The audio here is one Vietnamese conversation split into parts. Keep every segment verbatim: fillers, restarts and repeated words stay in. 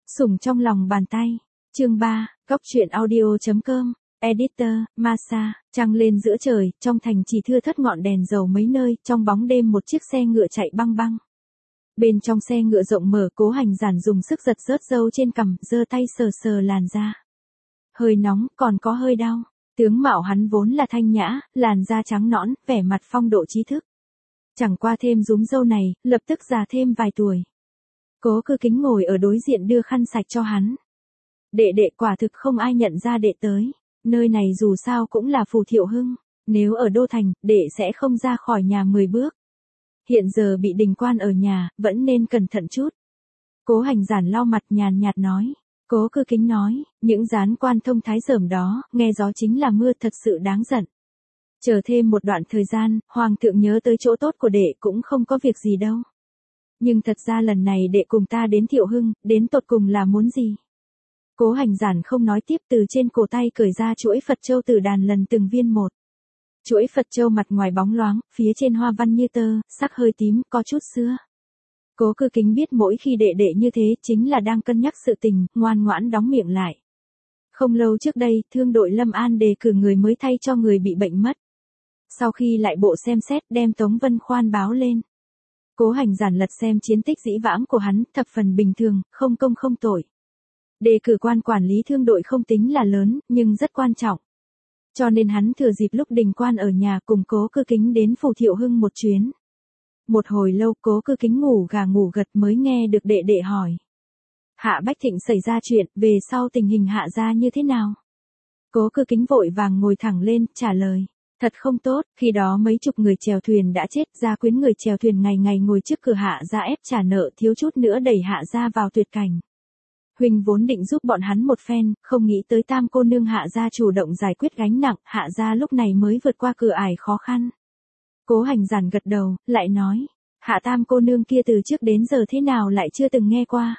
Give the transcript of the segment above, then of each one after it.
Sủng trong lòng bàn tay. Chương ba, Góc truyện audio.com. Editor, Masa. Trăng lên giữa trời, trong thành chỉ thưa thớt ngọn đèn dầu mấy nơi, trong bóng đêm một chiếc xe ngựa chạy băng băng. Bên trong xe ngựa rộng mở, Cố Hành Giản dùng sức giật rớt râu trên cằm, giơ tay sờ sờ làn da. Hơi nóng, còn có hơi đau. Tướng mạo hắn vốn là thanh nhã, làn da trắng nõn, vẻ mặt phong độ trí thức. Chẳng qua thêm rúm râu này, lập tức già thêm vài tuổi. Cố Cư Kính ngồi ở đối diện đưa khăn sạch cho hắn. Đệ đệ, quả thực không ai nhận ra đệ tới. Nơi này dù sao cũng là phủ Thiệu Hưng. Nếu ở Đô Thành, đệ sẽ không ra khỏi nhà mười bước. Hiện giờ bị đình quan ở nhà, vẫn nên cẩn thận chút. Cố Hành Giản lau mặt nhàn nhạt nói. Cố Cư Kính nói, những gián quan thông thái dởm đó, nghe gió chính là mưa, thật sự đáng giận. Chờ thêm một đoạn thời gian, Hoàng thượng nhớ tới chỗ tốt của đệ cũng không có việc gì đâu. Nhưng thật ra lần này đệ cùng ta đến Thiệu Hưng, đến tột cùng là muốn gì? Cố Hành Giản không nói tiếp, từ trên cổ tay cởi ra chuỗi Phật châu từ đàn lần từng viên một. Chuỗi Phật châu mặt ngoài bóng loáng, phía trên hoa văn như tơ, sắc hơi tím, có chút xưa. Cố Cư Kính biết mỗi khi đệ đệ như thế chính là đang cân nhắc sự tình, ngoan ngoãn đóng miệng lại. Không lâu trước đây, thương đội Lâm An đề cử người mới thay cho người bị bệnh mất. Sau khi lại bộ xem xét, đem Tống Vân Khoan báo lên. Cố Hành Giản lật xem chiến tích dĩ vãng của hắn, thập phần bình thường, không công không tội. Đề cử quan quản lý thương đội không tính là lớn, nhưng rất quan trọng. Cho nên hắn thừa dịp lúc đình quan ở nhà cùng Cố Cư Kính đến phủ Thiệu Hưng một chuyến. Một hồi lâu, Cố Cư Kính ngủ gà ngủ gật mới nghe được đệ đệ hỏi. Hạ Bách Thịnh xảy ra chuyện, về sau tình hình Hạ gia như thế nào? Cố Cư Kính vội vàng ngồi thẳng lên, trả lời. Thật không tốt, khi đó mấy chục người chèo thuyền đã chết, gia quyến người chèo thuyền ngày ngày ngồi trước cửa Hạ gia ép trả nợ, thiếu chút nữa đẩy Hạ gia vào tuyệt cảnh. Huynh vốn định giúp bọn hắn một phen, không nghĩ tới Tam cô nương Hạ gia chủ động giải quyết gánh nặng, Hạ gia lúc này mới vượt qua cửa ải khó khăn. Cố Hành Giản gật đầu, lại nói, Hạ Tam cô nương kia từ trước đến giờ thế nào lại chưa từng nghe qua.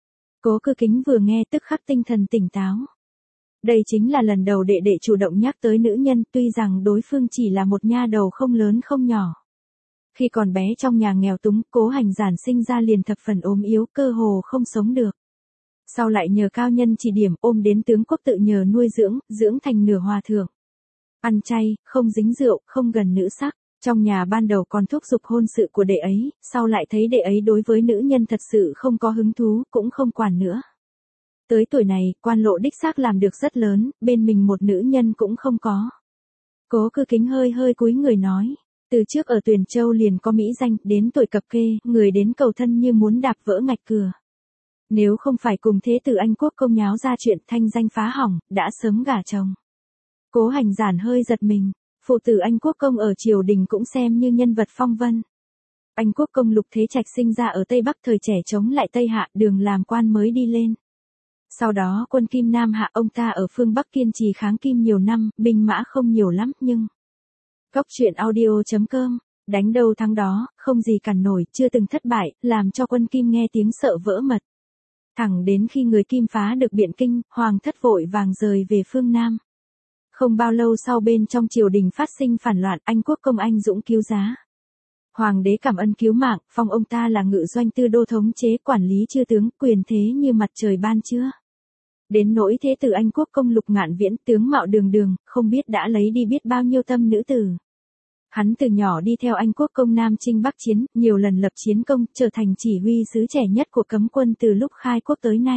Cố Cư Kính vừa nghe tức khắc tinh thần tỉnh táo. Đây chính là lần đầu đệ đệ chủ động nhắc tới nữ nhân, tuy rằng đối phương chỉ là một nha đầu không lớn không nhỏ. Khi còn bé trong nhà nghèo túng, Cố Hành Giản sinh ra liền thập phần ốm yếu, cơ hồ không sống được. Sau lại nhờ cao nhân chỉ điểm, ôm đến tướng quốc tự nhờ nuôi dưỡng, dưỡng thành nửa hòa thượng. Ăn chay, không dính rượu, không gần nữ sắc. Trong nhà ban đầu còn thúc giục hôn sự của đệ ấy, sau lại thấy đệ ấy đối với nữ nhân thật sự không có hứng thú, cũng không quản nữa. Tới tuổi này, quan lộ đích xác làm được rất lớn, bên mình một nữ nhân cũng không có. Cố Cư Kính hơi hơi cúi người nói, từ trước ở Tuyền Châu liền có mỹ danh, đến tuổi cập kê, người đến cầu thân như muốn đạp vỡ ngạch cửa. Nếu không phải cùng thế tử Anh Quốc công nháo ra chuyện thanh danh phá hỏng, đã sớm gả chồng. Cố Hành Giản hơi giật mình. Phụ tử Anh Quốc công ở triều đình cũng xem như nhân vật phong vân. Anh Quốc công Lục Thế Trạch sinh ra ở Tây Bắc, thời trẻ chống lại Tây Hạ, đường làm quan mới đi lên. Sau đó quân Kim Nam Hạ, ông ta ở phương Bắc kiên trì kháng Kim nhiều năm, binh mã không nhiều lắm nhưng. Góc truyện audio.com, đánh đâu thắng đó, không gì cản nổi, chưa từng thất bại, làm cho quân Kim nghe tiếng sợ vỡ mật. Thẳng đến khi người Kim phá được Biện Kinh, Hoàng thất vội vàng rời về phương Nam. Không bao lâu sau bên trong triều đình phát sinh phản loạn, Anh Quốc công anh dũng cứu giá. Hoàng đế cảm ơn cứu mạng, phong ông ta là ngự doanh tư đô thống chế quản lý chư tướng, quyền thế như mặt trời ban trưa. Đến nỗi thế tử Anh Quốc công Lục Ngạn Viễn, tướng mạo đường đường, không biết đã lấy đi biết bao nhiêu tâm nữ tử. Hắn từ nhỏ đi theo Anh Quốc công Nam chinh Bắc chiến, nhiều lần lập chiến công, trở thành chỉ huy sứ trẻ nhất của cấm quân từ lúc khai quốc tới nay.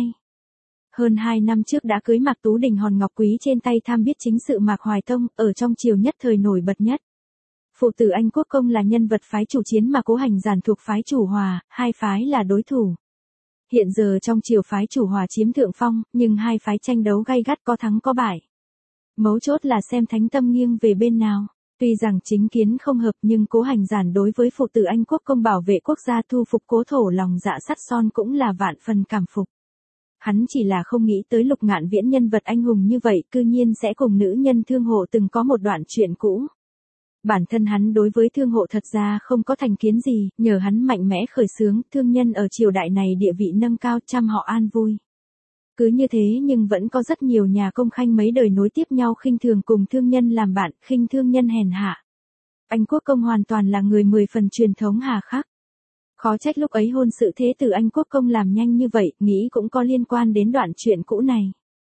Hơn hai năm trước đã cưới Mạc Tú Đình hòn ngọc quý trên tay, tham biết chính sự Mạc Hoài Tông, ở trong triều nhất thời nổi bật nhất. Phụ tử Anh Quốc công là nhân vật phái chủ chiến mà Cố Hành Giản thuộc phái chủ hòa, hai phái là đối thủ. Hiện giờ trong triều phái chủ hòa chiếm thượng phong, nhưng hai phái tranh đấu gay gắt, có thắng có bại. Mấu chốt là xem thánh tâm nghiêng về bên nào. Tuy rằng chính kiến không hợp nhưng Cố Hành Giản đối với phụ tử Anh Quốc công bảo vệ quốc gia thu phục cố thổ lòng dạ sắt son cũng là vạn phần cảm phục. Hắn chỉ là không nghĩ tới Lục Ngạn Viễn nhân vật anh hùng như vậy, cư nhiên sẽ cùng nữ nhân thương hộ từng có một đoạn chuyện cũ. Bản thân hắn đối với thương hộ thật ra không có thành kiến gì, nhờ hắn mạnh mẽ khởi xướng, thương nhân ở triều đại này địa vị nâng cao, trăm họ an vui. Cứ như thế nhưng vẫn có rất nhiều nhà công khanh mấy đời nối tiếp nhau khinh thường cùng thương nhân làm bạn, khinh thương nhân hèn hạ. Anh Quốc công hoàn toàn là người mười phần truyền thống hà khắc. Khó trách lúc ấy hôn sự thế tử Anh Quốc công làm nhanh như vậy, nghĩ cũng có liên quan đến đoạn chuyện cũ này.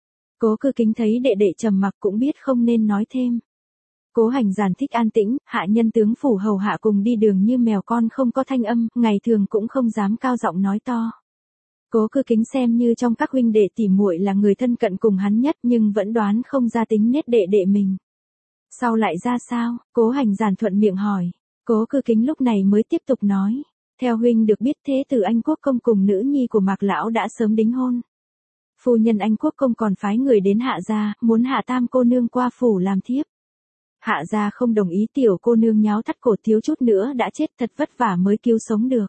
Cố Cư Kính thấy đệ đệ trầm mặc cũng biết không nên nói thêm. Cố Hành Giản thích an tĩnh, hạ nhân tướng phủ hầu hạ cùng đi đường như mèo con không có thanh âm, ngày thường cũng không dám cao giọng nói to. Cố Cư Kính xem như trong các huynh đệ tỉ muội là người thân cận cùng hắn nhất nhưng vẫn đoán không ra tính nết đệ đệ mình. Sau lại ra sao? Cố Hành Giản thuận miệng hỏi. Cố Cư Kính lúc này mới tiếp tục nói. Theo huynh được biết thế tử Anh Quốc công cùng nữ nhi của Mạc lão đã sớm đính hôn. Phu nhân Anh Quốc công còn phái người đến hạ gia, muốn hạ tam cô nương qua phủ làm thiếp. Hạ gia không đồng ý, tiểu cô nương nháo thắt cổ thiếu chút nữa đã chết, thật vất vả mới cứu sống được.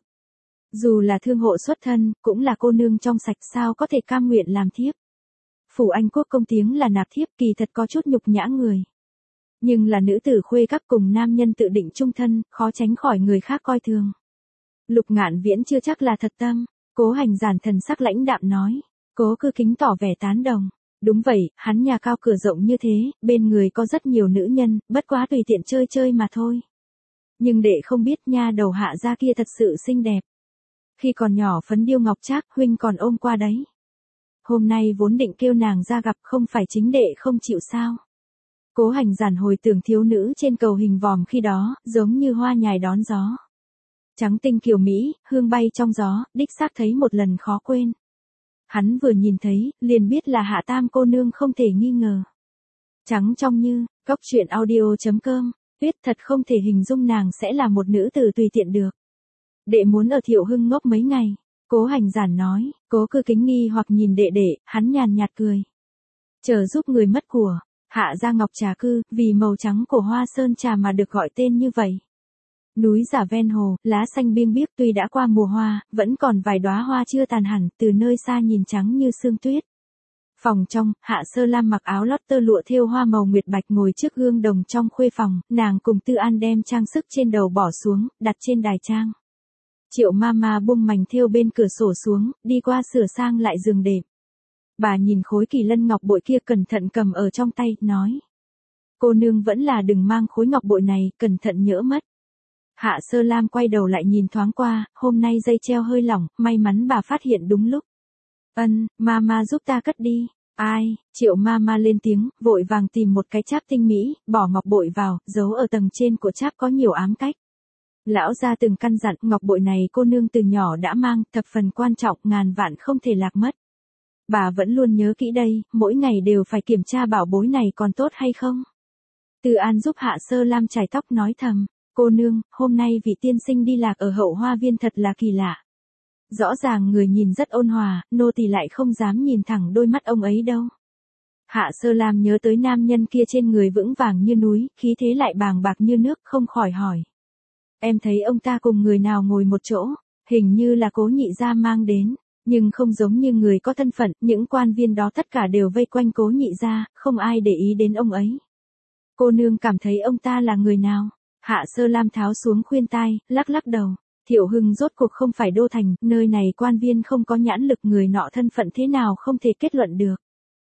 Dù là thương hộ xuất thân, cũng là cô nương trong sạch, sao có thể cam nguyện làm thiếp. Phủ Anh Quốc công tiếng là nạp thiếp, kỳ thật có chút nhục nhã người. Nhưng là nữ tử khuê các cùng nam nhân tự định chung thân, khó tránh khỏi người khác coi thường. Lục Ngạn Viễn chưa chắc là thật tâm. Cố Hành Giản thần sắc lãnh đạm nói. Cố Cư Kính tỏ vẻ tán đồng. Đúng vậy, hắn nhà cao cửa rộng như thế, bên người có rất nhiều nữ nhân, bất quá tùy tiện chơi chơi mà thôi. Nhưng đệ không biết nha đầu hạ gia kia thật sự xinh đẹp. Khi còn nhỏ phấn điêu ngọc trác, huynh còn ôm qua đấy. Hôm nay vốn định kêu nàng ra gặp, không phải chính đệ không chịu sao. Cố Hành Giản hồi tưởng thiếu nữ trên cầu hình vòm khi đó, giống như hoa nhài đón gió. Trắng tinh kiều mỹ, hương bay trong gió, đích xác thấy một lần khó quên. Hắn vừa nhìn thấy, liền biết là hạ tam cô nương không thể nghi ngờ. Trắng trong như, góc truyện audio chấm com, viết thật không thể hình dung nàng sẽ là một nữ tử tùy tiện được. Đệ muốn ở Thiệu Hưng ngốc mấy ngày. Cố Hành Giản nói. Cố Cư Kính nghi hoặc nhìn đệ đệ, hắn nhàn nhạt cười. Chờ giúp người mất của. Hạ gia Ngọc Trà Cư, vì màu trắng của hoa sơn trà mà được gọi tên như vậy. Núi giả ven hồ, lá xanh biêng biếc, tuy đã qua mùa hoa, vẫn còn vài đóa hoa chưa tàn hẳn, từ nơi xa nhìn trắng như sương tuyết. Phòng trong, Hạ Sơ Lam mặc áo lót tơ lụa thêu hoa màu nguyệt bạch ngồi trước gương đồng trong khuê phòng, nàng cùng Tư An đem trang sức trên đầu bỏ xuống, đặt trên đài trang. Triệu Mama buông mảnh thêu bên cửa sổ xuống, đi qua sửa sang lại giường đệm. Bà nhìn khối kỳ lân ngọc bội kia cẩn thận cầm ở trong tay, nói. Cô nương vẫn là đừng mang khối ngọc bội này, cẩn thận nhỡ mất. Hạ Sơ Lam quay đầu lại nhìn thoáng qua, hôm nay dây treo hơi lỏng, may mắn bà phát hiện đúng lúc. Ân, Mama giúp ta cất đi. Ai? Triệu Mama lên tiếng, vội vàng tìm một cái cháp tinh mỹ, bỏ ngọc bội vào, giấu ở tầng trên của cháp có nhiều ám cách. Lão gia từng căn dặn, ngọc bội này cô nương từ nhỏ đã mang, thập phần quan trọng, ngàn vạn không thể lạc mất. Bà vẫn luôn nhớ kỹ đây, mỗi ngày đều phải kiểm tra bảo bối này còn tốt hay không. Từ An giúp Hạ Sơ Lam chải tóc nói thầm, cô nương, hôm nay vị tiên sinh đi lạc ở hậu hoa viên thật là kỳ lạ. Rõ ràng người nhìn rất ôn hòa, nô tỳ lại không dám nhìn thẳng đôi mắt ông ấy đâu. Hạ Sơ Lam nhớ tới nam nhân kia trên người vững vàng như núi, khí thế lại bàng bạc như nước, không khỏi hỏi. Em thấy ông ta cùng người nào ngồi một chỗ, hình như là Cố nhị gia mang đến, nhưng không giống như người có thân phận, những quan viên đó tất cả đều vây quanh Cố nhị gia, không ai để ý đến ông ấy. Cô nương cảm thấy ông ta là người nào? Hạ Sơ Lam tháo xuống khuyên tai, lắc lắc đầu. Thiệu Hưng rốt cuộc không phải đô thành, nơi này quan viên không có nhãn lực, người nọ thân phận thế nào không thể kết luận được.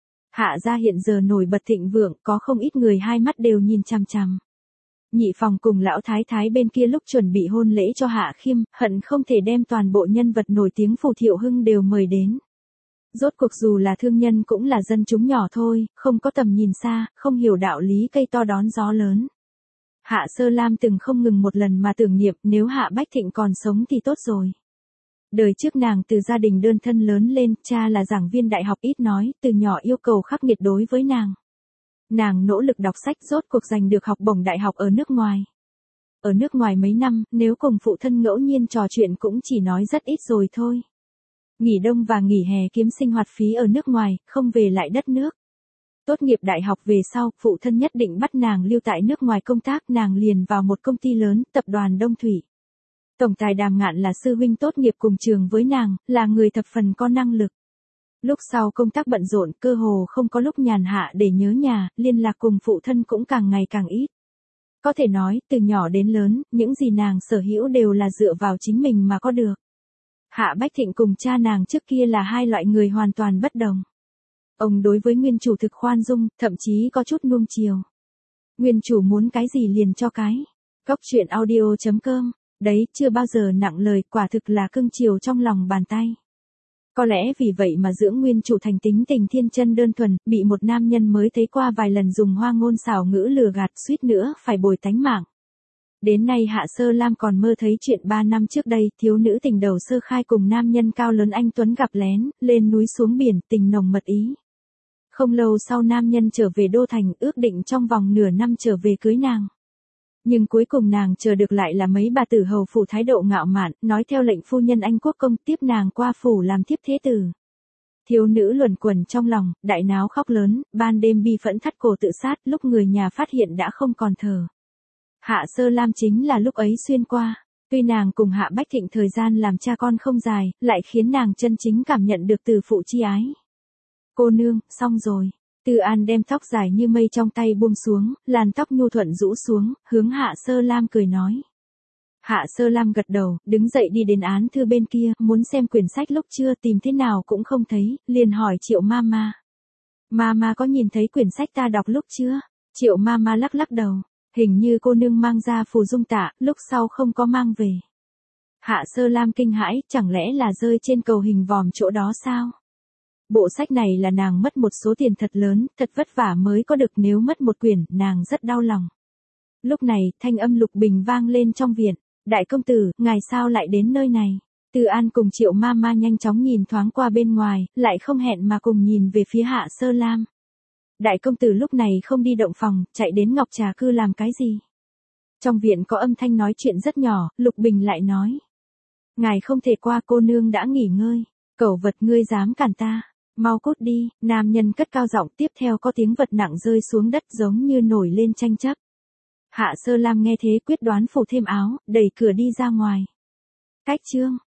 Hạ gia hiện giờ nổi bật thịnh vượng, có không ít người hai mắt đều nhìn chằm chằm. Nhị phòng cùng lão thái thái bên kia lúc chuẩn bị hôn lễ cho Hạ Khiêm, hận không thể đem toàn bộ nhân vật nổi tiếng phủ Thiệu Hưng đều mời đến. Rốt cuộc dù là thương nhân cũng là dân chúng nhỏ thôi, không có tầm nhìn xa, không hiểu đạo lý cây to đón gió lớn. Hạ Sơ Lam từng không ngừng một lần mà tưởng niệm, nếu Hạ Bách Thịnh còn sống thì tốt rồi. Đời trước nàng từ gia đình đơn thân lớn lên, cha là giảng viên đại học ít nói, từ nhỏ yêu cầu khắc nghiệt đối với nàng. Nàng nỗ lực đọc sách, rốt cuộc giành được học bổng đại học ở nước ngoài. Ở nước ngoài mấy năm, nếu cùng phụ thân ngẫu nhiên trò chuyện cũng chỉ nói rất ít rồi thôi. Nghỉ đông và nghỉ hè kiếm sinh hoạt phí ở nước ngoài, không về lại đất nước. Tốt nghiệp đại học về sau, phụ thân nhất định bắt nàng lưu tại nước ngoài công tác, nàng liền vào một công ty lớn, tập đoàn Đông Thủy. Tổng tài Đàm Ngạn là sư huynh tốt nghiệp cùng trường với nàng, là người thập phần có năng lực. Lúc sau công tác bận rộn, cơ hồ không có lúc nhàn hạ để nhớ nhà, liên lạc cùng phụ thân cũng càng ngày càng ít. Có thể nói, từ nhỏ đến lớn, những gì nàng sở hữu đều là dựa vào chính mình mà có được. Hạ Bách Thịnh cùng cha nàng trước kia là hai loại người hoàn toàn bất đồng. Ông đối với nguyên chủ thực khoan dung, thậm chí có chút nuông chiều. Nguyên chủ muốn cái gì liền cho cái. Góc truyện audio chấm com Đấy, chưa bao giờ nặng lời, quả thực là cưng chiều trong lòng bàn tay. Có lẽ vì vậy mà dưỡng nguyên chủ thành tính tình thiên chân đơn thuần, bị một nam nhân mới thấy qua vài lần dùng hoa ngôn xảo ngữ lừa gạt, suýt nữa phải bồi tánh mạng. Đến nay Hạ Sơ Lam còn mơ thấy chuyện ba năm trước đây, thiếu nữ tình đầu sơ khai cùng nam nhân cao lớn anh tuấn gặp lén, lên núi xuống biển, tình nồng mật ý. Không lâu sau nam nhân trở về đô thành, ước định trong vòng nửa năm trở về cưới nàng. Nhưng cuối cùng nàng chờ được lại là mấy bà tử hầu phủ thái độ ngạo mạn, nói theo lệnh phu nhân Anh quốc công tiếp nàng qua phủ làm thiếp thế tử. Thiếu nữ luẩn quẩn trong lòng, đại náo khóc lớn, ban đêm bi phẫn thắt cổ tự sát, lúc người nhà phát hiện đã không còn thở. Hạ Sơ Lam chính là lúc ấy xuyên qua. Tuy nàng cùng Hạ Bách Thịnh thời gian làm cha con không dài, lại khiến nàng chân chính cảm nhận được từ phụ chi ái. Cô nương, xong rồi. Tư An đem tóc dài như mây trong tay buông xuống, làn tóc nhu thuận rũ xuống, hướng Hạ Sơ Lam cười nói. Hạ Sơ Lam gật đầu, đứng dậy đi đến án thư bên kia, muốn xem quyển sách lúc trưa tìm thế nào cũng không thấy, liền hỏi Triệu Mama. Mama có nhìn thấy quyển sách ta đọc lúc chưa? Triệu Mama lắc lắc đầu, hình như cô nương mang ra phù dung tạ, lúc sau không có mang về. Hạ Sơ Lam kinh hãi, chẳng lẽ là rơi trên cầu hình vòm chỗ đó sao? Bộ sách này là nàng mất một số tiền thật lớn, thật vất vả mới có được, nếu mất một quyển, nàng rất đau lòng. Lúc này, thanh âm Lục Bình vang lên trong viện. Đại công tử, ngài sao lại đến nơi này? Từ An cùng Triệu Mama nhanh chóng nhìn thoáng qua bên ngoài, lại không hẹn mà cùng nhìn về phía Hạ Sơ Lam. Đại công tử lúc này không đi động phòng, chạy đến Ngọc Trà Cư làm cái gì? Trong viện có âm thanh nói chuyện rất nhỏ, Lục Bình lại nói. Ngài không thể qua, cô nương đã nghỉ ngơi. Cẩu vật, ngươi dám cản ta? Mau cút đi, nam nhân cất cao giọng, tiếp theo có tiếng vật nặng rơi xuống đất giống như nổi lên tranh chấp. Hạ Sơ Lam nghe thế quyết đoán phủ thêm áo, đẩy cửa đi ra ngoài. Cách chương.